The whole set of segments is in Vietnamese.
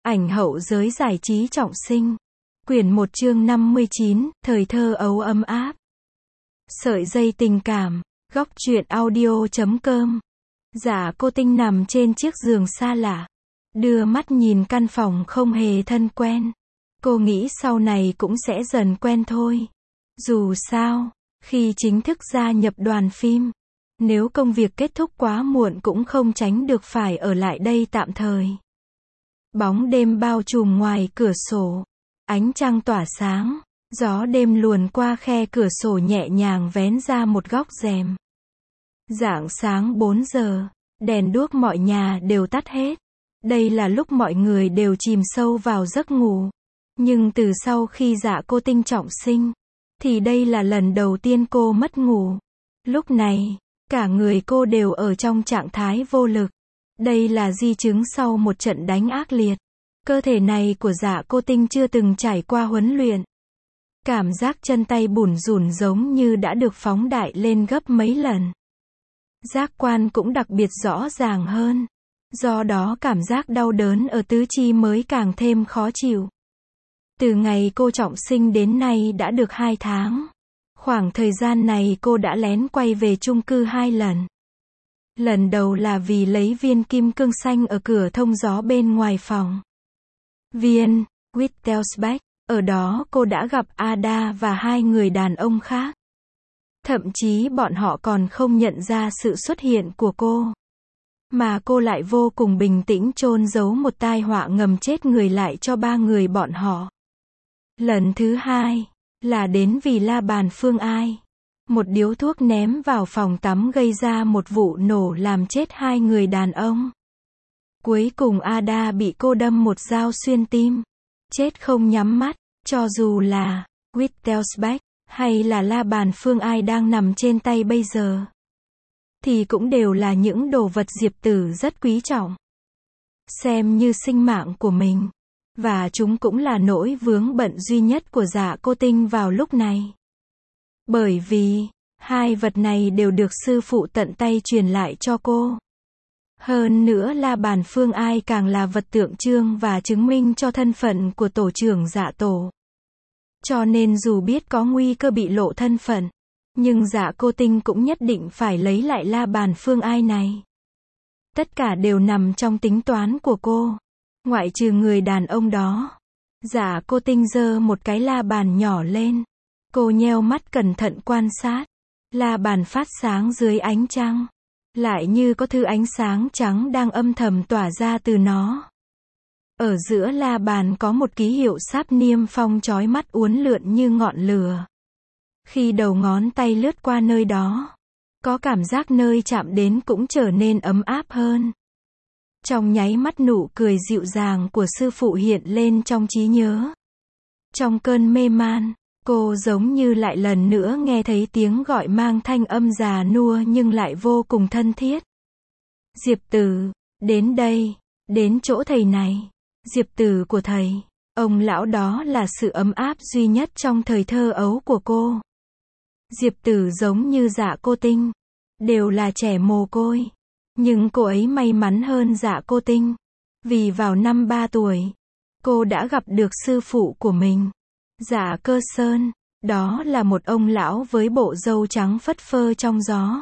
Ảnh hậu giới giải trí trọng sinh. Quyển 1 chương 59, thời thơ ấu ấm áp. Sợi dây tình cảm. Góc truyện audio.com. Dạ cô Tinh nằm trên chiếc giường xa lạ. Đưa mắt nhìn căn phòng không hề thân quen. Cô nghĩ sau này cũng sẽ dần quen thôi. Dù sao, khi chính thức gia nhập đoàn phim, nếu công việc kết thúc quá muộn cũng không tránh được phải ở lại đây tạm thời. Bóng đêm bao trùm ngoài cửa sổ. Ánh trăng tỏa sáng. Gió đêm luồn qua khe cửa sổ nhẹ nhàng vén ra một góc rèm. Rạng sáng 4 giờ. Đèn đuốc mọi nhà đều tắt hết. Đây là lúc mọi người đều chìm sâu vào giấc ngủ. Nhưng từ sau khi Dạ cô Tinh trọng sinh, thì đây là lần đầu tiên cô mất ngủ. Lúc này, cả người cô đều ở trong trạng thái vô lực. Đây là di chứng sau một trận đánh ác liệt. Cơ thể này của Dạ cô Tinh chưa từng trải qua huấn luyện. Cảm giác chân tay bủn rủn giống như đã được phóng đại lên gấp mấy lần. Giác quan cũng đặc biệt rõ ràng hơn. Do đó cảm giác đau đớn ở tứ chi mới càng thêm khó chịu. Từ ngày cô trọng sinh đến nay đã được 2 tháng. Khoảng thời gian này cô đã lén quay về chung cư 2 lần. Lần đầu là vì lấy viên kim cương xanh ở cửa thông gió bên ngoài phòng. Viên Wittelsbach, ở đó cô đã gặp Ada và 2 người đàn ông khác. Thậm chí bọn họ còn không nhận ra sự xuất hiện của cô. Mà cô lại vô cùng bình tĩnh chôn giấu một tai họa ngầm chết người lại cho 3 người bọn họ. Lần thứ 2 là đến vì la bàn Phương Ai. Một điếu thuốc ném vào phòng tắm gây ra một vụ nổ làm chết 2 người đàn ông. Cuối cùng Ada bị cô đâm một dao xuyên tim. Chết không nhắm mắt. Cho dù là Wittelsbach hay là la bàn Phương Ai đang nằm trên tay bây giờ, thì cũng đều là những đồ vật Diệp Tử rất quý trọng. Xem như sinh mạng của mình. Và chúng cũng là nỗi vướng bận duy nhất của Dạ cô Tinh vào lúc này. Bởi vì, 2 vật này đều được sư phụ tận tay truyền lại cho cô. Hơn nữa la bàn Phương Ai càng là vật tượng trưng và chứng minh cho thân phận của tổ trưởng Dạ tổ. Cho nên dù biết có nguy cơ bị lộ thân phận, nhưng Dạ cô Tinh cũng nhất định phải lấy lại la bàn Phương Ai này. Tất cả đều nằm trong tính toán của cô. Ngoại trừ người đàn ông đó. Dạ cô Tinh giơ một cái la bàn nhỏ lên. Cô nheo mắt cẩn thận quan sát. La bàn phát sáng dưới ánh trăng. Lại như có thứ ánh sáng trắng đang âm thầm tỏa ra từ nó. Ở giữa la bàn có một ký hiệu sáp niêm phong chói mắt uốn lượn như ngọn lửa. Khi đầu ngón tay lướt qua nơi đó, có cảm giác nơi chạm đến cũng trở nên ấm áp hơn. Trong nháy mắt nụ cười dịu dàng của sư phụ hiện lên trong trí nhớ. Trong cơn mê man, cô giống như lại lần nữa nghe thấy tiếng gọi mang thanh âm già nua nhưng lại vô cùng thân thiết. Diệp Tử, đến đây, đến chỗ thầy này. Diệp Tử của thầy, ông lão đó là sự ấm áp duy nhất trong thời thơ ấu của cô. Diệp Tử giống như Dạ cô Tinh, đều là trẻ mồ côi. Nhưng cô ấy may mắn hơn Dạ cô Tinh. Vì vào năm 3 tuổi, cô đã gặp được sư phụ của mình. Dạ Cơ Sơn, đó là một ông lão với bộ râu trắng phất phơ trong gió.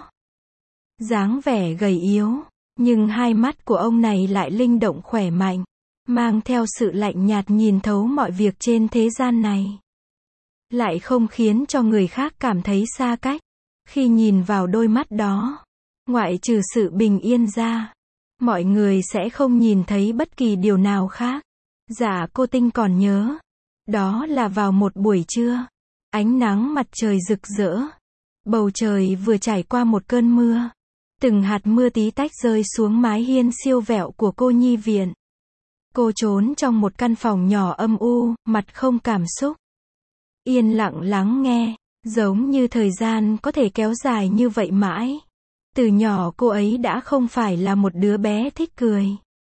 Dáng vẻ gầy yếu, nhưng 2 mắt của ông này lại linh động khỏe mạnh, mang theo sự lạnh nhạt nhìn thấu mọi việc trên thế gian này. Lại không khiến cho người khác cảm thấy xa cách. Khi nhìn vào đôi mắt đó, ngoại trừ sự bình yên ra, mọi người sẽ không nhìn thấy bất kỳ điều nào khác. Dạ cô Tinh còn nhớ. Đó là vào một buổi trưa. Ánh nắng mặt trời rực rỡ. Bầu trời vừa trải qua một cơn mưa. Từng hạt mưa tí tách rơi xuống mái hiên siêu vẹo của cô nhi viện. Cô trốn trong một căn phòng nhỏ âm u, mặt không cảm xúc. Yên lặng lắng nghe, giống như thời gian có thể kéo dài như vậy mãi. Từ nhỏ cô ấy đã không phải là một đứa bé thích cười.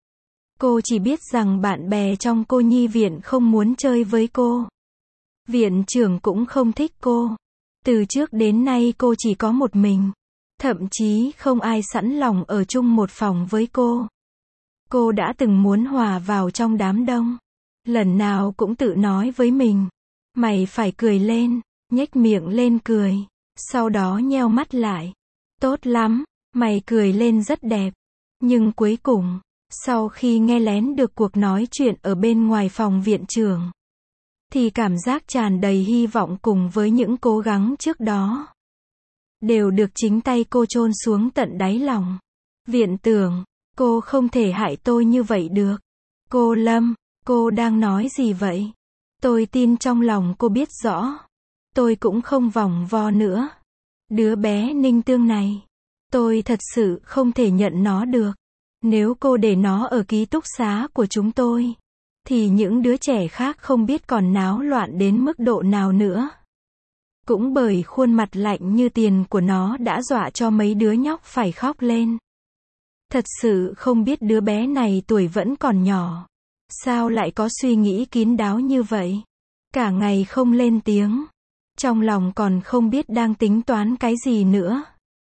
Cô chỉ biết rằng bạn bè trong cô nhi viện không muốn chơi với cô. Viện trưởng cũng không thích cô. Từ trước đến nay cô chỉ có một mình. Thậm chí không ai sẵn lòng ở chung một phòng với cô. Cô đã từng muốn hòa vào trong đám đông. Lần nào cũng tự nói với mình, mày phải cười lên, nhếch miệng lên cười. Sau đó nheo mắt lại. Tốt lắm, mày cười lên rất đẹp. Nhưng cuối cùng, sau khi nghe lén được cuộc nói chuyện ở bên ngoài phòng viện trưởng, thì cảm giác tràn đầy hy vọng cùng với những cố gắng trước đó đều được chính tay cô chôn xuống tận đáy lòng. Viện trưởng, cô không thể hại tôi như vậy được. Cô Lâm, cô đang nói gì vậy? Tôi tin trong lòng cô biết rõ. Tôi cũng không vòng vo nữa. Đứa bé Ninh Tương này, tôi thật sự không thể nhận nó được. Nếu cô để nó ở ký túc xá của chúng tôi, thì những đứa trẻ khác không biết còn náo loạn đến mức độ nào nữa. Cũng bởi khuôn mặt lạnh như tiền của nó đã dọa cho mấy đứa nhóc phải khóc lên. Thật sự không biết đứa bé này tuổi vẫn còn nhỏ. Sao lại có suy nghĩ kín đáo như vậy? Cả ngày không lên tiếng. Trong lòng còn không biết đang tính toán cái gì nữa.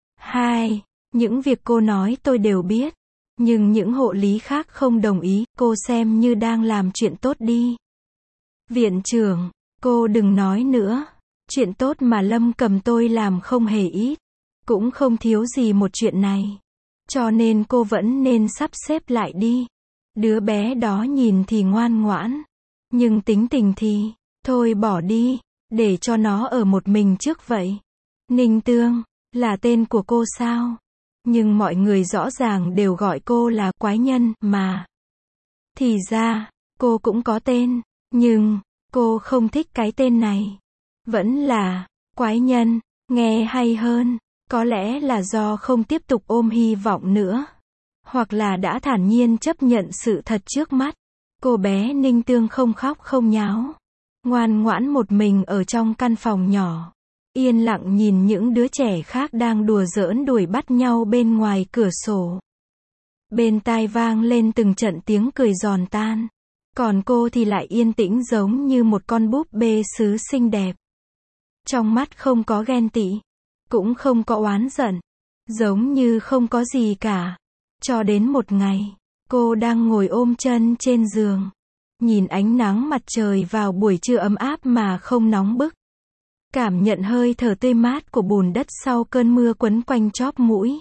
Những việc cô nói tôi đều biết. Nhưng những hộ lý khác không đồng ý, cô xem như đang làm chuyện tốt đi. Viện trưởng, cô đừng nói nữa. Chuyện tốt mà Lâm Cầm tôi làm không hề ít. Cũng không thiếu gì một chuyện này. Cho nên cô vẫn nên sắp xếp lại đi. Đứa bé đó nhìn thì ngoan ngoãn. Nhưng tính tình thì, thôi bỏ đi, để cho nó ở một mình trước vậy. Ninh Tương, là tên của cô sao? Nhưng mọi người rõ ràng đều gọi cô là quái nhân mà. Thì ra, cô cũng có tên, nhưng cô không thích cái tên này. Vẫn là quái nhân, nghe hay hơn. Có lẽ là do không tiếp tục ôm hy vọng nữa. Hoặc là đã thản nhiên chấp nhận sự thật trước mắt. Cô bé Ninh Tương không khóc không nháo. Ngoan ngoãn một mình ở trong căn phòng nhỏ. Yên lặng nhìn những đứa trẻ khác đang đùa giỡn đuổi bắt nhau bên ngoài cửa sổ. Bên tai vang lên từng trận tiếng cười giòn tan. Còn cô thì lại yên tĩnh giống như một con búp bê sứ xinh đẹp. Trong mắt không có ghen tị, cũng không có oán giận, giống như không có gì cả. Cho đến một ngày, cô đang ngồi ôm chân trên giường, nhìn ánh nắng mặt trời vào buổi trưa ấm áp mà không nóng bức. Cảm nhận hơi thở tươi mát của bùn đất sau cơn mưa quấn quanh chóp mũi.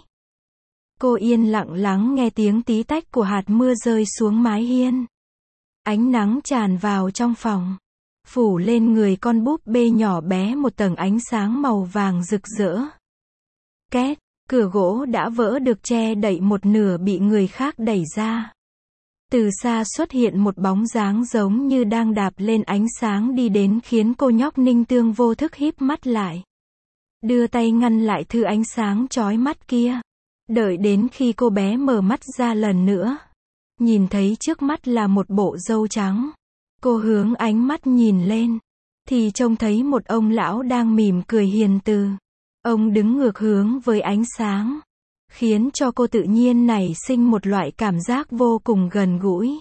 Cô yên lặng lắng nghe tiếng tí tách của hạt mưa rơi xuống mái hiên. Ánh nắng tràn vào trong phòng, phủ lên người con búp bê nhỏ bé một tầng ánh sáng màu vàng rực rỡ. Két, cửa gỗ đã vỡ được che đậy một nửa bị người khác đẩy ra. Từ xa xuất hiện một bóng dáng giống như đang đạp lên ánh sáng đi đến khiến cô nhóc Ninh Tương vô thức híp mắt lại. Đưa tay ngăn lại thứ ánh sáng chói mắt kia. Đợi đến khi cô bé mở mắt ra lần nữa. Nhìn thấy trước mắt là một bộ râu trắng. Cô hướng ánh mắt nhìn lên. Thì trông thấy một ông lão đang mỉm cười hiền từ. Ông đứng ngược hướng với ánh sáng. Khiến cho cô tự nhiên nảy sinh một loại cảm giác vô cùng gần gũi.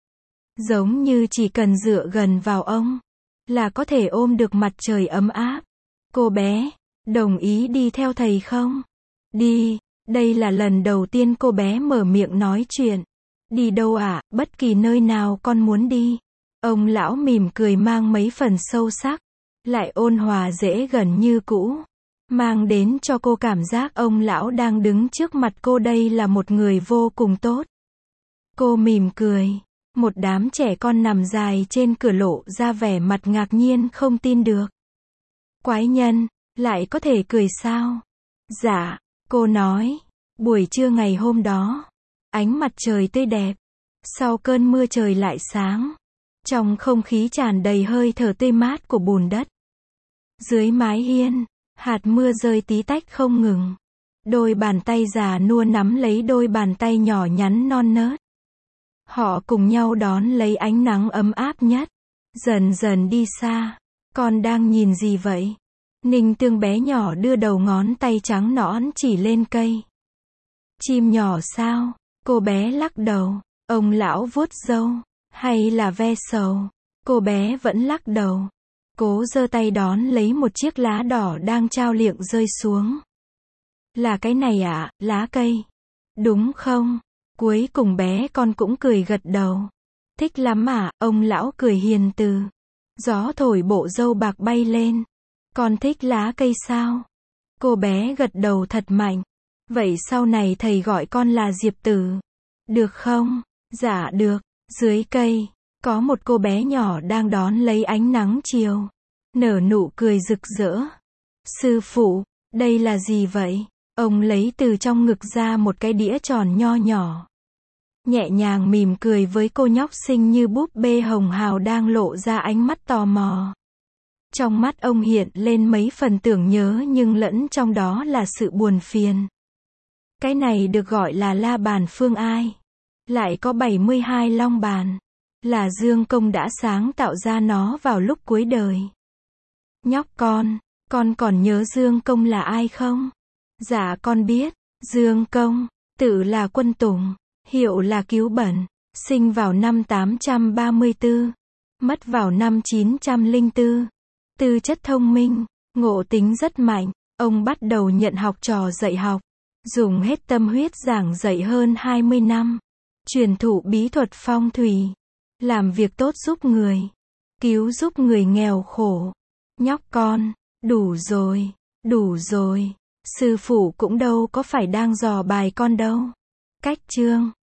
Giống như chỉ cần dựa gần vào ông, là có thể ôm được mặt trời ấm áp. Cô bé, đồng ý đi theo thầy không? Đi, đây là lần đầu tiên cô bé mở miệng nói chuyện. Đi đâu ạ? Bất kỳ nơi nào con muốn đi. Ông lão mỉm cười mang mấy phần sâu sắc, lại ôn hòa dễ gần như cũ. Mang đến cho cô cảm giác ông lão đang đứng trước mặt cô đây là một người vô cùng tốt. Cô mỉm cười. Một đám trẻ con nằm dài trên cửa lộ ra vẻ mặt ngạc nhiên không tin được. Quái nhân, lại có thể cười sao? Dạ, cô nói. Buổi trưa ngày hôm đó, ánh mặt trời tươi đẹp. Sau cơn mưa trời lại sáng. Trong không khí tràn đầy hơi thở tươi mát của bùn đất. Dưới mái hiên, hạt mưa rơi tí tách không ngừng. Đôi bàn tay già nua nắm lấy đôi bàn tay nhỏ nhắn non nớt. Họ cùng nhau đón lấy ánh nắng ấm áp nhất. Dần dần đi xa. Con đang nhìn gì vậy? Ninh Tương bé nhỏ đưa đầu ngón tay trắng nõn chỉ lên cây. Chim nhỏ sao? Cô bé lắc đầu. Ông lão vuốt râu. Hay là ve sầu? Cô bé vẫn lắc đầu. Cố giơ tay đón lấy một chiếc lá đỏ đang trao liệng rơi xuống. Là cái này ạ, lá cây. Đúng không? Cuối cùng bé con cũng cười gật đầu. Thích lắm à, ông lão cười hiền từ. Gió thổi bộ râu bạc bay lên. Con thích lá cây sao? Cô bé gật đầu thật mạnh. Vậy sau này thầy gọi con là Diệp Tử. Được không? Dạ được. Dưới cây, có một cô bé nhỏ đang đón lấy ánh nắng chiều. Nở nụ cười rực rỡ. Sư phụ, đây là gì vậy? Ông lấy từ trong ngực ra một cái đĩa tròn nho nhỏ. Nhẹ nhàng mỉm cười với cô nhóc xinh như búp bê hồng hào đang lộ ra ánh mắt tò mò. Trong mắt ông hiện lên mấy phần tưởng nhớ nhưng lẫn trong đó là sự buồn phiền. Cái này được gọi là la bàn phương ai. Lại có 72 long bàn. Là Dương Công đã sáng tạo ra nó vào lúc cuối đời. Nhóc con còn nhớ Dương Công là ai không? Dạ con biết. Dương Công, tự là Quân Tùng, hiệu là Cứu Bẩn, sinh vào năm 834, mất vào năm 904. Tư chất thông minh, ngộ tính rất mạnh, ông bắt đầu nhận học trò dạy học, dùng hết tâm huyết giảng dạy hơn 20 năm, truyền thụ bí thuật phong thủy, làm việc tốt giúp người, cứu giúp người nghèo khổ. Nhóc con, đủ rồi, sư phụ cũng đâu có phải đang dò bài con đâu. Cách chương